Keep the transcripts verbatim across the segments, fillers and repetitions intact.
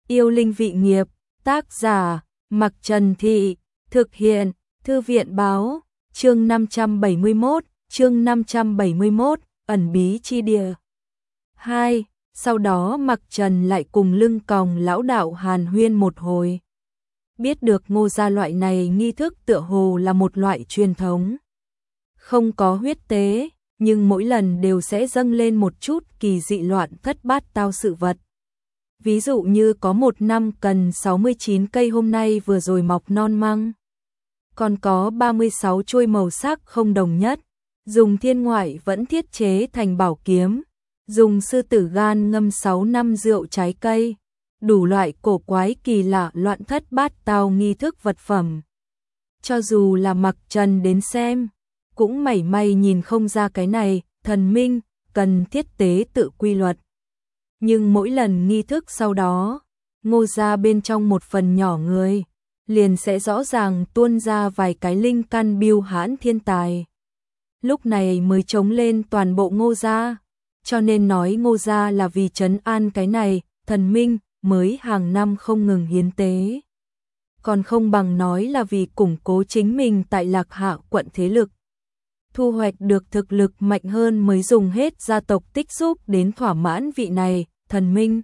Yêu linh vị nghiệp, tác giả, Mặc Trần Thị, thực hiện, Thư viện báo, chương năm trăm bảy mươi mốt, chương năm trăm bảy mươi mốt, ẩn bí chi địa. hai. Sau đó Mặc Trần lại cùng lưng còng lão đạo hàn huyên một hồi. Biết được Ngô gia loại này nghi thức tựa hồ là một loại truyền thống. Không có huyết tế, nhưng mỗi lần đều sẽ dâng lên một chút kỳ dị loạn thất bát tao sự vật. Ví dụ như có một năm cần sáu mươi chín cây hôm nay vừa rồi mọc non măng. Còn có ba mươi sáu chuôi màu sắc không đồng nhất, dùng thiên ngoại vẫn thiết chế thành bảo kiếm, dùng sư tử gan ngâm sáu năm rượu trái cây, đủ loại cổ quái kỳ lạ loạn thất bát tao nghi thức vật phẩm. Cho dù là Mặc Trần đến xem, cũng mảy may nhìn không ra cái này, thần minh, cần thiết tế tự quy luật. Nhưng mỗi lần nghi thức sau đó, Ngô gia bên trong một phần nhỏ người, liền sẽ rõ ràng tuôn ra vài cái linh căn biêu hãn thiên tài. Lúc này mới chống lên toàn bộ Ngô gia, cho nên nói Ngô gia là vì trấn an cái này, thần minh, mới hàng năm không ngừng hiến tế. Còn không bằng nói là vì củng cố chính mình tại Lạc Hạ quận thế lực. Thu hoạch được thực lực mạnh hơn mới dùng hết gia tộc tích xúc đến thỏa mãn vị này, thần minh.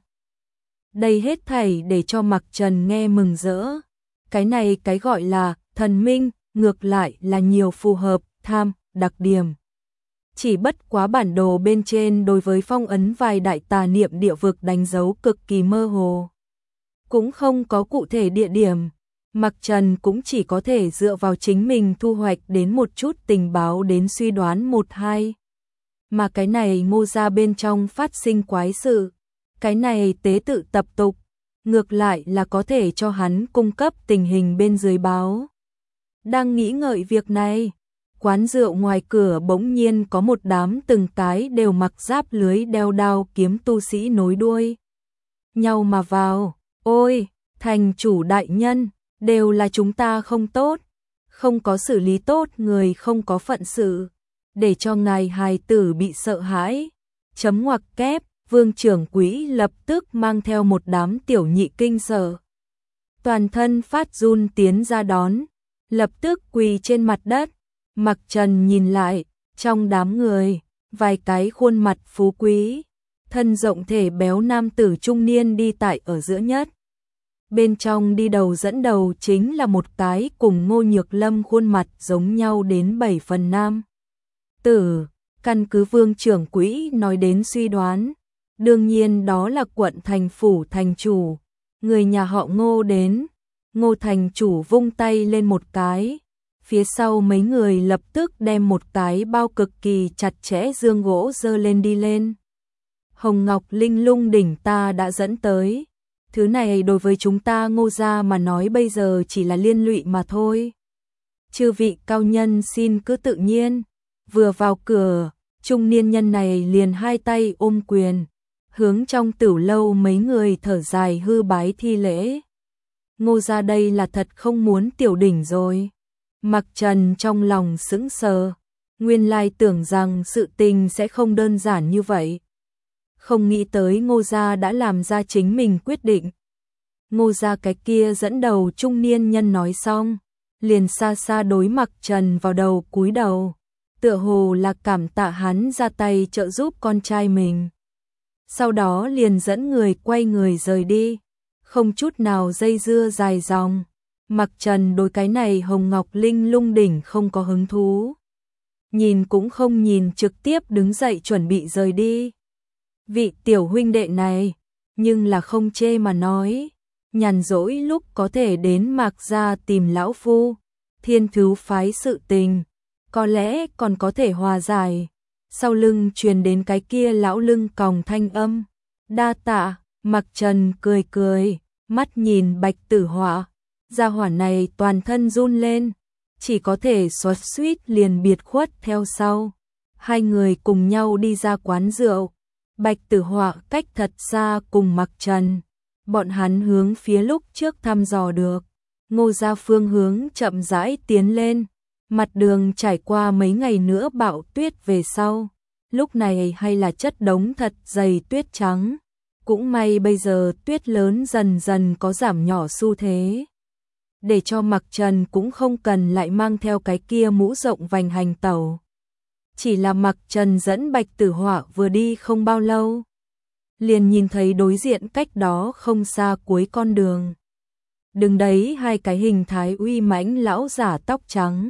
Đây hết thảy để cho Mặc Trần nghe mừng rỡ. Cái này cái gọi là thần minh, ngược lại là nhiều phù hợp, tham, đặc điểm. Chỉ bất quá bản đồ bên trên đối với phong ấn vài đại tà niệm địa vực đánh dấu cực kỳ mơ hồ. Cũng không có cụ thể địa điểm. Mặc Trần cũng chỉ có thể dựa vào chính mình thu hoạch đến một chút tình báo đến suy đoán một hai. Mà cái này Ngô gia bên trong phát sinh quái sự, cái này tế tự tập tục, ngược lại là có thể cho hắn cung cấp tình hình bên dưới báo. Đang nghĩ ngợi việc này, quán rượu ngoài cửa bỗng nhiên có một đám từng cái đều mặc giáp lưới đeo đao kiếm tu sĩ nối đuôi nhau mà vào. Ôi, thành chủ đại nhân, đều là chúng ta không tốt, không có xử lý tốt người không có phận sự, để cho ngài hài tử bị sợ hãi. Chấm ngoặc kép, Vương trưởng quỹ lập tức mang theo một đám tiểu nhị kinh sợ. Toàn thân phát run tiến ra đón, lập tức quỳ trên mặt đất. Mặc Trần nhìn lại, trong đám người, vài cái khuôn mặt phú quý, thân rộng thể béo nam tử trung niên đi tại ở giữa nhất. Bên trong đi đầu dẫn đầu chính là một cái cùng Ngô Nhược Lâm khuôn mặt giống nhau đến bảy phần nam tử. Căn cứ Vương trưởng quỹ nói đến suy đoán, đương nhiên đó là quận thành phủ thành chủ, người nhà họ Ngô đến. Ngô thành chủ vung tay lên một cái, phía sau mấy người lập tức đem một cái bao cực kỳ chặt chẽ dương gỗ dơ lên đi lên. Hồng ngọc linh lung đỉnh ta đã dẫn tới. Thứ này đối với chúng ta Ngô gia mà nói bây giờ chỉ là liên lụy mà thôi. Chư vị cao nhân xin cứ tự nhiên. Vừa vào cửa, trung niên nhân này liền hai tay ôm quyền, hướng trong tửu lâu mấy người thở dài hư bái thi lễ. Ngô gia đây là thật không muốn tiểu đỉnh rồi. Mặc Trần trong lòng sững sờ, nguyên lai tưởng rằng sự tình sẽ không đơn giản như vậy. Không nghĩ tới Ngô gia đã làm ra chính mình quyết định. Ngô gia cái kia dẫn đầu trung niên nhân nói xong, liền xa xa đối Mặc Trần vào đầu cúi đầu, tựa hồ là cảm tạ hắn ra tay trợ giúp con trai mình. Sau đó liền dẫn người quay người rời đi, không chút nào dây dưa dài dòng. Mặc Trần đối cái này hồng ngọc linh lung đỉnh không có hứng thú. Nhìn cũng không nhìn, trực tiếp đứng dậy chuẩn bị rời đi. Vị tiểu huynh đệ này, nhưng là không chê mà nói, nhàn rỗi lúc có thể đến Mạc gia tìm lão phu, Thiên Thứ phái sự tình, có lẽ còn có thể hòa giải. Sau lưng truyền đến cái kia lão lưng còng thanh âm, đa tạ. Mặc Trần cười cười, mắt nhìn Bạch Tử Họa, gia hỏa này toàn thân run lên, chỉ có thể xoát suýt liền biệt khuất theo sau. Hai người cùng nhau đi ra quán rượu. Bạch Tử Họa cách thật xa cùng Mặc Trần, bọn hắn hướng phía lúc trước thăm dò được Ngô gia phương hướng chậm rãi tiến lên. Mặt đường trải qua mấy ngày nữa bão tuyết về sau, lúc này hay là chất đống thật dày tuyết trắng, Cũng may bây giờ tuyết lớn dần dần có giảm nhỏ xu thế. Để cho Mặc Trần cũng không cần lại mang theo cái kia mũ rộng vành hành tẩu. Chỉ là Mặc Trần dẫn Bạch Tử Họa vừa đi không bao lâu, liền nhìn thấy đối diện cách đó không xa cuối con đường. Đứng đấy hai cái hình thái uy mãnh lão giả tóc trắng.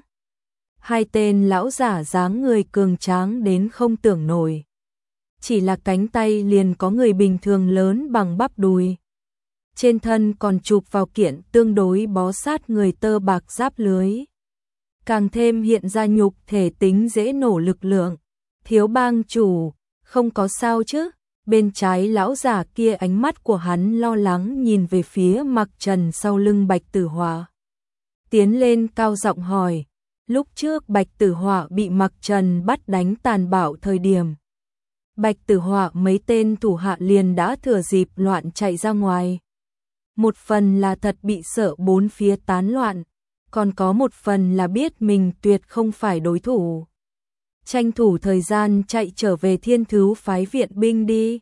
Hai tên lão giả dáng người cường tráng đến không tưởng nổi. Chỉ là cánh tay liền có người bình thường lớn bằng bắp đùi. Trên thân còn chụp vào kiện tương đối bó sát người tơ bạc giáp lưới. Càng thêm hiện ra nhục thể tính dễ nổ lực lượng. Thiếu bang chủ, không có sao chứ? Bên trái lão giả kia ánh mắt của hắn lo lắng nhìn về phía Mặc Trần sau lưng Bạch Tử Họa. Tiến lên cao giọng hỏi, lúc trước Bạch Tử Họa bị Mặc Trần bắt đánh tàn bạo thời điểm. Bạch Tử Họa mấy tên thủ hạ liền đã thừa dịp loạn chạy ra ngoài. Một phần là thật bị sợ bốn phía tán loạn, còn có một phần là biết mình tuyệt không phải đối thủ. Tranh thủ thời gian chạy trở về Thiên Thứu phái viện binh đi.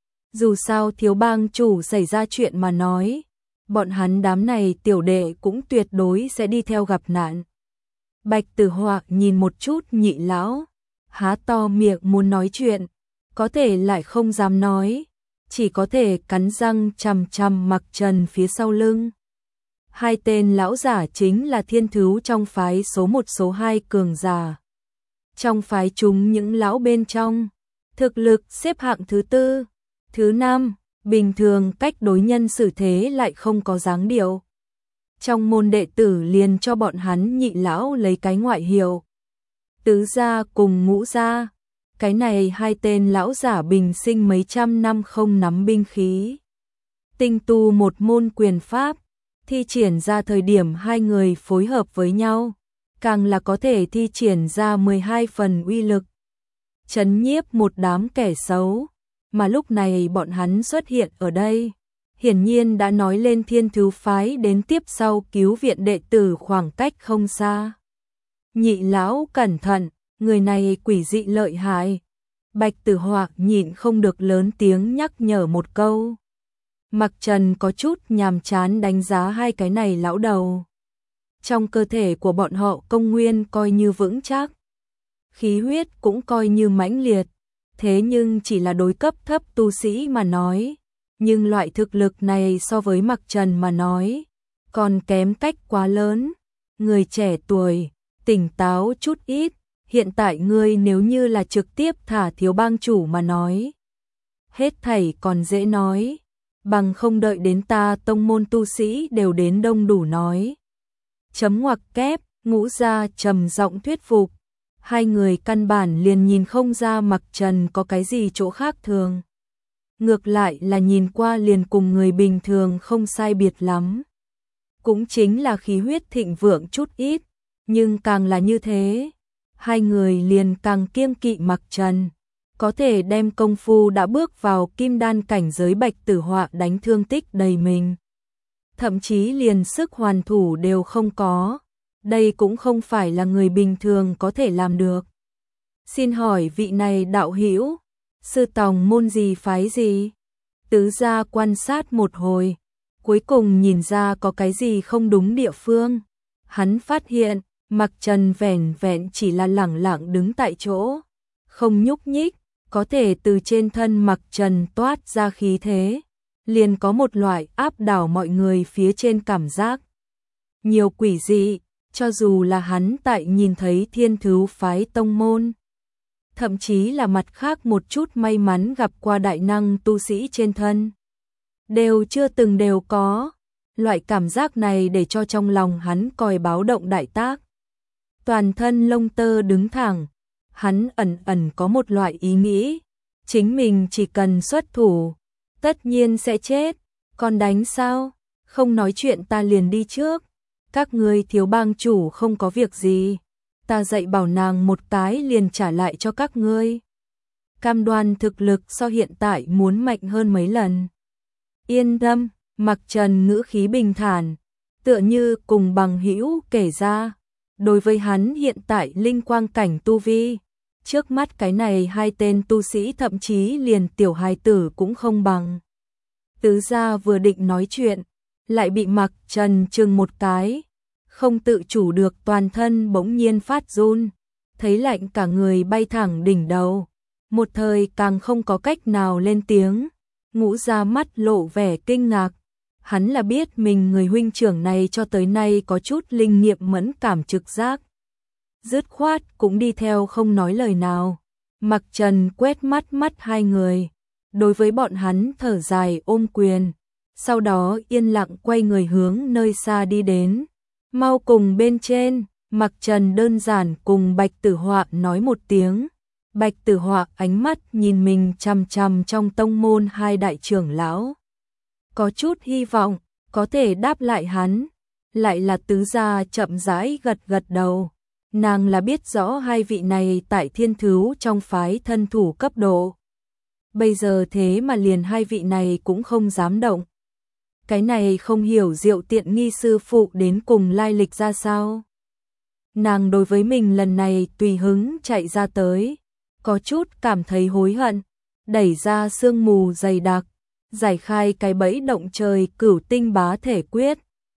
Dù sao thiếu bang chủ xảy ra chuyện mà nói, bọn hắn đám này tiểu đệ cũng tuyệt đối sẽ đi theo gặp nạn. Bạch Tử Họa nhìn một chút Nhị lão, há to miệng muốn nói chuyện, có thể lại không dám nói, chỉ có thể cắn răng chằm chằm Mặc Trần phía sau lưng. Hai tên lão giả chính là Thiên Thứu trong phái số một số hai cường giả. Trong phái chúng những lão bên trong, thực lực xếp hạng thứ tư, thứ năm, bình thường cách đối nhân xử thế lại không có dáng điệu. Trong môn đệ tử liền cho bọn hắn Nhị lão lấy cái ngoại hiệu Tứ gia cùng Ngũ gia. Cái này hai tên lão giả bình sinh mấy trăm năm không nắm binh khí, tinh tu một môn quyền pháp, thi triển ra thời điểm hai người phối hợp với nhau, càng là có thể thi triển ra mười hai phần uy lực, trấn nhiếp một đám kẻ xấu. Mà lúc này bọn hắn xuất hiện ở đây, hiển nhiên đã nói lên Thiên Thứu phái đến tiếp sau cứu viện đệ tử khoảng cách không xa. Nhị lão cẩn thận, người này quỷ dị lợi hại. Bạch Tử Họa nhịn không được lớn tiếng nhắc nhở một câu. Mặc Trần có chút nhàm chán đánh giá hai cái này lão đầu. Trong cơ thể của bọn họ công nguyên coi như vững chắc, khí huyết cũng coi như mãnh liệt, thế nhưng chỉ là đối cấp thấp tu sĩ mà nói, nhưng loại thực lực này so với Mặc Trần mà nói, còn kém cách quá lớn. Người trẻ tuổi, tỉnh táo chút ít, hiện tại ngươi nếu như là trực tiếp thả thiếu bang chủ mà nói, hết thảy còn dễ nói, bằng không đợi đến ta tông môn tu sĩ đều đến đông đủ nói. Chấm ngoặc kép, Ngũ gia trầm giọng thuyết phục. Hai người căn bản liền nhìn không ra Mặc Trần có cái gì chỗ khác thường. Ngược lại là nhìn qua liền cùng người bình thường không sai biệt lắm. Cũng chính là khí huyết thịnh vượng chút ít, nhưng càng là như thế, hai người liền càng kiêng kỵ Mặc Trần, có thể đem công phu đã bước vào kim đan cảnh giới Bạch Tử Họa đánh thương tích đầy mình. Thậm chí liền sức hoàn thủ đều không có, đây cũng không phải là người bình thường có thể làm được. Xin hỏi vị này đạo hữu, sư tòng môn gì phái gì? Tứ gia quan sát một hồi, cuối cùng nhìn ra có cái gì không đúng địa phương. Hắn phát hiện, Mặc Trần vẻn vẹn chỉ là lẳng lặng đứng tại chỗ, không nhúc nhích, có thể từ trên thân Mặc Trần toát ra khí thế, liền có một loại áp đảo mọi người phía trên cảm giác. Nhiều quỷ dị, cho dù là hắn tại nhìn thấy Thiên Thứu phái tông môn, thậm chí là mặt khác một chút may mắn gặp qua đại năng tu sĩ trên thân, đều chưa từng đều có. Loại cảm giác này để cho trong lòng hắn còi báo động đại tác. Toàn thân lông tơ đứng thẳng, hắn ẩn ẩn có một loại ý nghĩ, chính mình chỉ cần xuất thủ, tất nhiên sẽ chết, còn đánh sao? Không nói chuyện ta liền đi trước, các ngươi thiếu bang chủ không có việc gì, ta dạy bảo nàng một cái liền trả lại cho các ngươi. Cam đoan thực lực so hiện tại muốn mạnh hơn mấy lần. Yên tâm, Mặc Trần ngữ khí bình thản, tựa như cùng bằng hữu kể ra, đối với hắn hiện tại linh quang cảnh tu vi, trước mắt cái này hai tên tu sĩ thậm chí liền tiểu hài tử cũng không bằng. Tứ gia vừa định nói chuyện, lại bị Mặc Trần chừng một cái, không tự chủ được toàn thân bỗng nhiên phát run, thấy lạnh cả người bay thẳng đỉnh đầu, một thời càng không có cách nào lên tiếng. Ngũ gia mắt lộ vẻ kinh ngạc, hắn là biết mình người huynh trưởng này cho tới nay có chút linh nghiệm mẫn cảm trực giác. Dứt khoát cũng đi theo không nói lời nào. Mặc Trần quét mắt mắt hai người, đối với bọn hắn thở dài ôm quyền, sau đó yên lặng quay người hướng nơi xa đi đến. Mau cùng bên trên, Mặc Trần đơn giản cùng Bạch Tử Họa nói một tiếng. Bạch Tử Họa ánh mắt nhìn mình chằm chằm trong tông môn hai đại trưởng lão, có chút hy vọng có thể đáp lại hắn. Lại là tứ gia chậm rãi gật gật đầu. Nàng là biết rõ hai vị này tại Thiên Thứu trong phái thân thủ cấp độ. Bây giờ thế mà liền hai vị này cũng không dám động. Cái này không hiểu Diệu tiện nghi sư phụ đến cùng lai lịch ra sao. Nàng đối với mình lần này tùy hứng chạy ra tới, có chút cảm thấy hối hận, đẩy ra sương mù dày đặc, giải khai cái bẫy động trời cửu tinh bá thể quyết,